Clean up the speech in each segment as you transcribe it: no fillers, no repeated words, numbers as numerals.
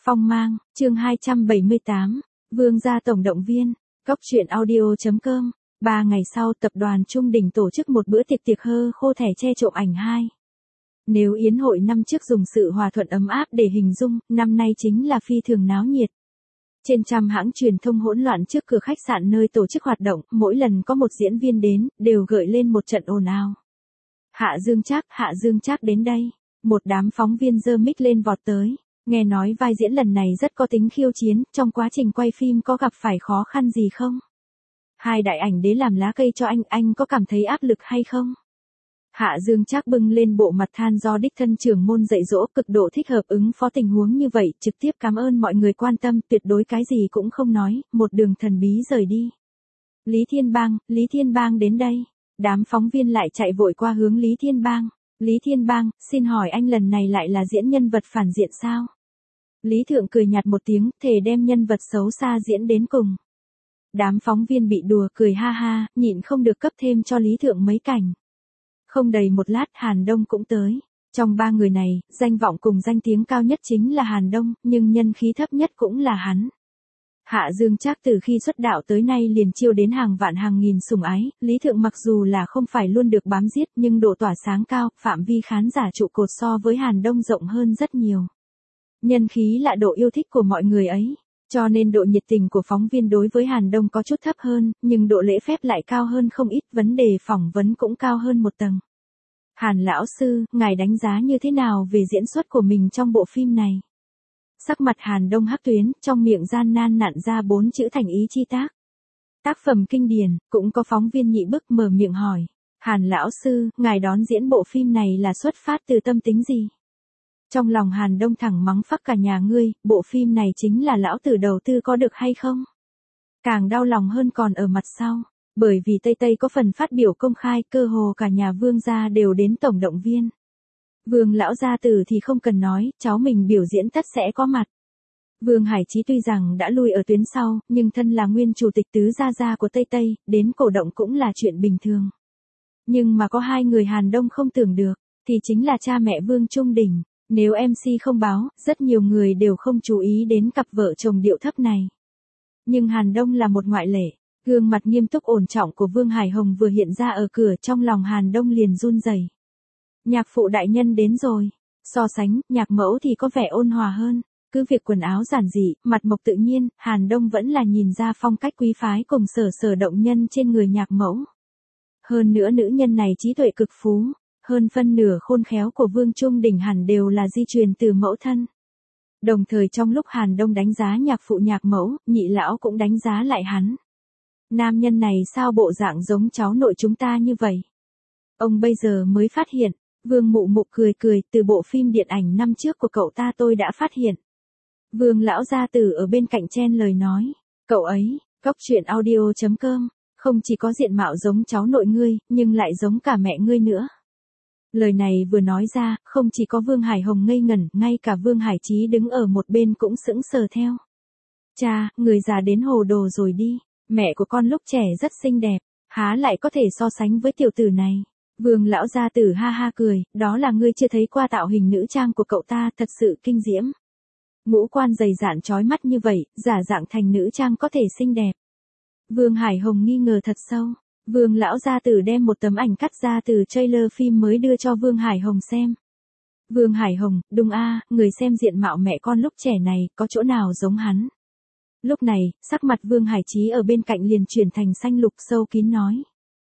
Phong mang, chương 278, Vương gia tổng động viên, Cóc truyện audio.com. 3 ngày sau, tập đoàn Trung Đỉnh tổ chức một bữa tiệc hơ khô thẻ che trộm ảnh 2. Nếu yến hội năm trước dùng sự hòa thuận ấm áp để hình dung, năm nay chính là phi thường náo nhiệt. Trên trăm hãng truyền thông hỗn loạn trước cửa khách sạn nơi tổ chức hoạt động, mỗi lần có một diễn viên đến, đều gợi lên một trận ồn ào. Hạ Dương Trác đến đây. Một đám phóng viên giơ mic lên vọt tới. Nghe nói vai diễn lần này rất có tính khiêu chiến, trong quá trình quay phim có gặp phải khó khăn gì không? Hai đại ảnh đế làm lá cây cho anh có cảm thấy áp lực hay không? Hạ Dương Trác bưng lên bộ mặt than do đích thân trưởng môn dạy dỗ, cực độ thích hợp ứng phó tình huống như vậy, trực tiếp cảm ơn mọi người quan tâm, tuyệt đối cái gì cũng không nói, một đường thần bí rời đi. Lý Thiên Bang đến đây. Đám phóng viên lại chạy vội qua hướng Lý Thiên Bang. Lý Thiên Bang, xin hỏi anh lần này lại là diễn nhân vật phản diện sao? Lý Thượng cười nhạt một tiếng, thề đem nhân vật xấu xa diễn đến cùng. Đám phóng viên bị đùa cười ha ha, nhịn không được cấp thêm cho Lý Thượng mấy cảnh. Không đầy một lát Hàn Đông cũng tới. Trong ba người này, danh vọng cùng danh tiếng cao nhất chính là Hàn Đông, nhưng nhân khí thấp nhất cũng là hắn. Hạ Dương Trác từ khi xuất đạo tới nay liền chiêu đến hàng vạn hàng nghìn sủng ái, Lý Thượng mặc dù là không phải luôn được bám giết nhưng độ tỏa sáng cao, phạm vi khán giả trụ cột so với Hàn Đông rộng hơn rất nhiều. Nhân khí là độ yêu thích của mọi người ấy, cho nên độ nhiệt tình của phóng viên đối với Hàn Đông có chút thấp hơn, nhưng độ lễ phép lại cao hơn không ít, vấn đề phỏng vấn cũng cao hơn một tầng. Hàn lão sư, ngài đánh giá như thế nào về diễn xuất của mình trong bộ phim này? Sắc mặt Hàn Đông hắc tuyến, trong miệng gian nan nặn ra 4 chữ thành ý chi tác. Tác phẩm kinh điển, cũng có phóng viên nhị bức mở miệng hỏi. Hàn lão sư, ngài đón diễn bộ phim này là xuất phát từ tâm tính gì? Trong lòng Hàn Đông thẳng mắng phắc cả nhà ngươi, bộ phim này chính là lão tử đầu tư có được hay không? Càng đau lòng hơn còn ở mặt sau, bởi vì Tây có phần phát biểu công khai, cơ hồ cả nhà Vương gia đều đến tổng động viên. Vương lão gia tử thì không cần nói, cháu mình biểu diễn tất sẽ có mặt. Vương Hải Chí tuy rằng đã lui ở tuyến sau, nhưng thân là nguyên chủ tịch tứ gia của Tây, đến cổ động cũng là chuyện bình thường. Nhưng mà có hai người Hàn Đông không tưởng được, thì chính là cha mẹ Vương Trung Đỉnh. Nếu MC không báo, rất nhiều người đều không chú ý đến cặp vợ chồng điệu thấp này. Nhưng Hàn Đông là một ngoại lệ, gương mặt nghiêm túc ổn trọng của Vương Hải Hồng vừa hiện ra ở cửa, trong lòng Hàn Đông liền run rẩy. Nhạc phụ đại nhân đến rồi. So sánh, nhạc mẫu thì có vẻ ôn hòa hơn. Cứ việc quần áo giản dị, mặt mộc tự nhiên, Hàn Đông vẫn là nhìn ra phong cách quý phái cùng sở động nhân trên người nhạc mẫu. Hơn nữa nữ nhân này trí tuệ cực phú, hơn phân nửa khôn khéo của Vương Trung Đỉnh hẳn đều là di truyền từ mẫu thân. Đồng thời trong lúc Hàn Đông đánh giá nhạc phụ nhạc mẫu, nhị lão cũng đánh giá lại hắn. Nam nhân này sao bộ dạng giống cháu nội chúng ta như vậy? Ông bây giờ mới phát hiện. Vương Mụ Mụ cười, từ bộ phim điện ảnh năm trước của cậu ta tôi đã phát hiện. Vương lão gia tử ở bên cạnh chen lời nói, cậu ấy, Cóc truyện audio.com, không chỉ có diện mạo giống cháu nội ngươi, nhưng lại giống cả mẹ ngươi nữa. Lời này vừa nói ra, không chỉ có Vương Hải Hồng ngây ngẩn, ngay cả Vương Hải Chí đứng ở một bên cũng sững sờ theo. Cha, người già đến hồ đồ rồi đi, mẹ của con lúc trẻ rất xinh đẹp, há lại có thể so sánh với tiểu tử này. Vương lão gia tử ha ha cười, đó là ngươi chưa thấy qua tạo hình nữ trang của cậu ta, thật sự kinh diễm. Ngũ quan dày dạn chói mắt như vậy, giả dạng thành nữ trang có thể xinh đẹp. Vương Hải Hồng nghi ngờ thật sâu. Vương lão gia tử đem một tấm ảnh cắt ra từ trailer phim mới đưa cho Vương Hải Hồng xem. Vương Hải Hồng, đúng a, người xem diện mạo mẹ con lúc trẻ này, có chỗ nào giống hắn? Lúc này, sắc mặt Vương Hải Chí ở bên cạnh liền chuyển thành xanh lục sâu kín nói.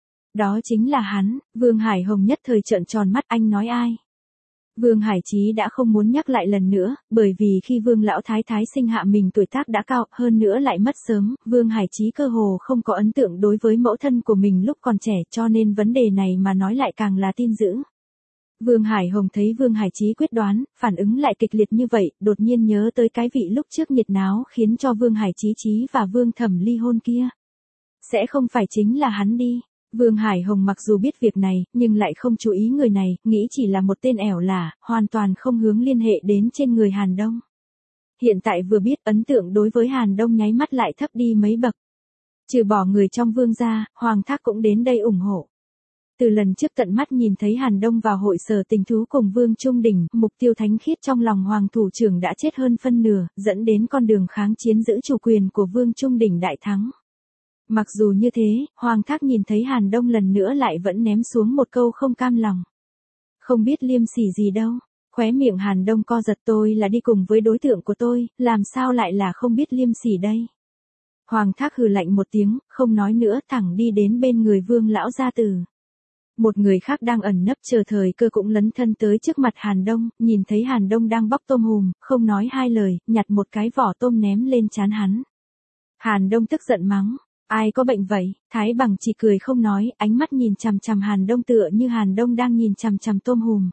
Đó chính là hắn. Vương Hải Hồng nhất thời trợn tròn mắt, anh nói ai? Vương Hải Chí đã không muốn nhắc lại lần nữa, bởi vì khi Vương lão thái thái sinh hạ mình tuổi tác đã cao, hơn nữa lại mất sớm, Vương Hải Chí cơ hồ không có ấn tượng đối với mẫu thân của mình lúc còn trẻ, cho nên vấn đề này mà nói lại càng là tin dữ. Vương Hải Hồng thấy Vương Hải Chí quyết đoán, phản ứng lại kịch liệt như vậy, đột nhiên nhớ tới cái vị lúc trước nhiệt náo khiến cho Vương Hải Chí và Vương Thẩm ly hôn kia. Sẽ không phải chính là hắn đi. Vương Hải Hồng mặc dù biết việc này, nhưng lại không chú ý người này, nghĩ chỉ là một tên ẻo lả, hoàn toàn không hướng liên hệ đến trên người Hàn Đông. Hiện tại vừa biết, ấn tượng đối với Hàn Đông nháy mắt lại thấp đi mấy bậc. Trừ bỏ người trong Vương gia, Hoàng Thác cũng đến đây ủng hộ. Từ lần trước tận mắt nhìn thấy Hàn Đông vào hội sở tình thú cùng Vương Trung Đình, mục tiêu thánh khiết trong lòng Hoàng thủ trưởng đã chết hơn phân nửa, dẫn đến con đường kháng chiến giữ chủ quyền của Vương Trung Đình đại thắng. Mặc dù như thế, Hoàng Thác nhìn thấy Hàn Đông lần nữa lại vẫn ném xuống một câu không cam lòng. Không biết liêm sỉ gì đâu. Khóe miệng Hàn Đông co giật, tôi là đi cùng với đối tượng của tôi, làm sao lại là không biết liêm sỉ đây. Hoàng Thác hừ lạnh một tiếng, không nói nữa, thẳng đi đến bên người Vương lão gia tử. Một người khác đang ẩn nấp chờ thời cơ cũng lấn thân tới trước mặt Hàn Đông, nhìn thấy Hàn Đông đang bóc tôm hùm, không nói hai lời, nhặt một cái vỏ tôm ném lên trán hắn. Hàn Đông tức giận mắng, ai có bệnh vậy? Thái Bằng chỉ cười không nói, ánh mắt nhìn chằm chằm Hàn Đông tựa như Hàn Đông đang nhìn chằm chằm tôm hùm.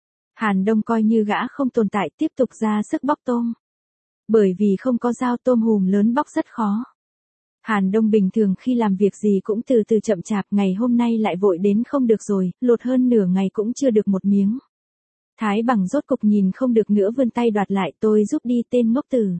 Hàn Đông coi như gã không tồn tại, tiếp tục ra sức bóc tôm. Bởi vì không có dao tôm hùm lớn bóc rất khó. Hàn Đông bình thường khi làm việc gì cũng từ từ chậm chạp, ngày hôm nay lại vội đến không được rồi, lột hơn nửa ngày cũng chưa được một miếng. Thái Bằng rốt cục nhìn không được nữa vươn tay đoạt lại, tôi giúp đi tên ngốc tử.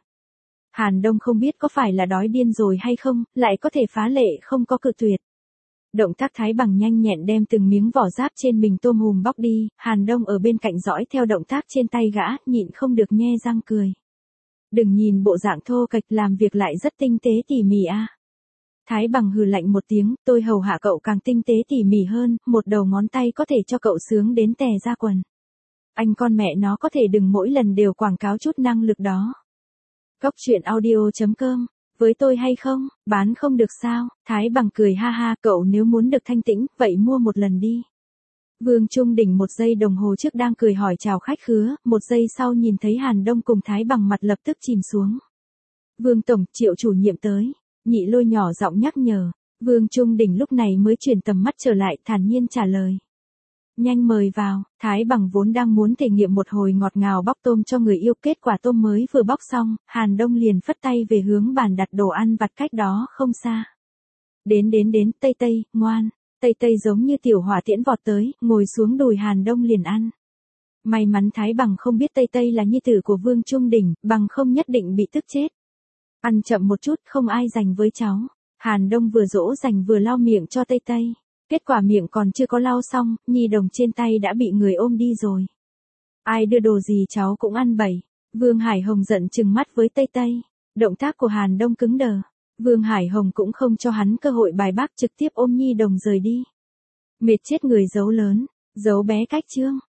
Hàn Đông không biết có phải là đói điên rồi hay không, lại có thể phá lệ không có cự tuyệt. Động tác Thái Bằng nhanh nhẹn đem từng miếng vỏ giáp trên mình tôm hùm bóc đi, Hàn Đông ở bên cạnh dõi theo động tác trên tay gã, nhịn không được nhe răng cười. Đừng nhìn bộ dạng thô kệch, làm việc lại rất tinh tế tỉ mỉ a. Thái Bằng hừ lạnh một tiếng, tôi hầu hạ cậu càng tinh tế tỉ mỉ hơn, một đầu ngón tay có thể cho cậu sướng đến tè ra quần. Anh con mẹ nó có thể đừng mỗi lần đều quảng cáo chút năng lực đó. Góc truyện audio.com, với tôi hay không, bán không được sao? Thái Bằng cười ha ha, cậu nếu muốn được thanh tĩnh, vậy mua một lần đi. Vương Trung Đình một giây đồng hồ trước đang cười hỏi chào khách khứa, một giây sau nhìn thấy Hàn Đông cùng Thái Bằng mặt lập tức chìm xuống. Vương Tổng, Triệu chủ nhiệm tới. Nhị Lôi nhỏ giọng nhắc nhở. Vương Trung Đình lúc này mới chuyển tầm mắt trở lại, thản nhiên trả lời. Nhanh mời vào. Thái Bằng vốn đang muốn thể nghiệm một hồi ngọt ngào bóc tôm cho người yêu, kết quả tôm mới vừa bóc xong, Hàn Đông liền phất tay về hướng bàn đặt đồ ăn vặt cách đó không xa. Đến, Tây Tây, ngoan. Tây Tây giống như tiểu hỏa tiễn vọt tới, ngồi xuống đùi Hàn Đông liền ăn. May mắn Thái Bằng không biết Tây Tây là nhi tử của Vương Trung Đình, bằng không nhất định bị tức chết. Ăn chậm một chút, không ai giành với cháu. Hàn Đông vừa dỗ dành vừa lau miệng cho Tây Tây. Kết quả miệng còn chưa có lau xong, nhi đồng trên tay đã bị người ôm đi rồi. Ai đưa đồ gì cháu cũng ăn bậy. Vương Hải Hồng giận trừng mắt với Tây Tây. Động tác của Hàn Đông cứng đờ. Vương Hải Hồng cũng không cho hắn cơ hội bài bác, trực tiếp ôm nhi đồng rời đi. Mệt chết người giấu lớn, giấu bé cách chương.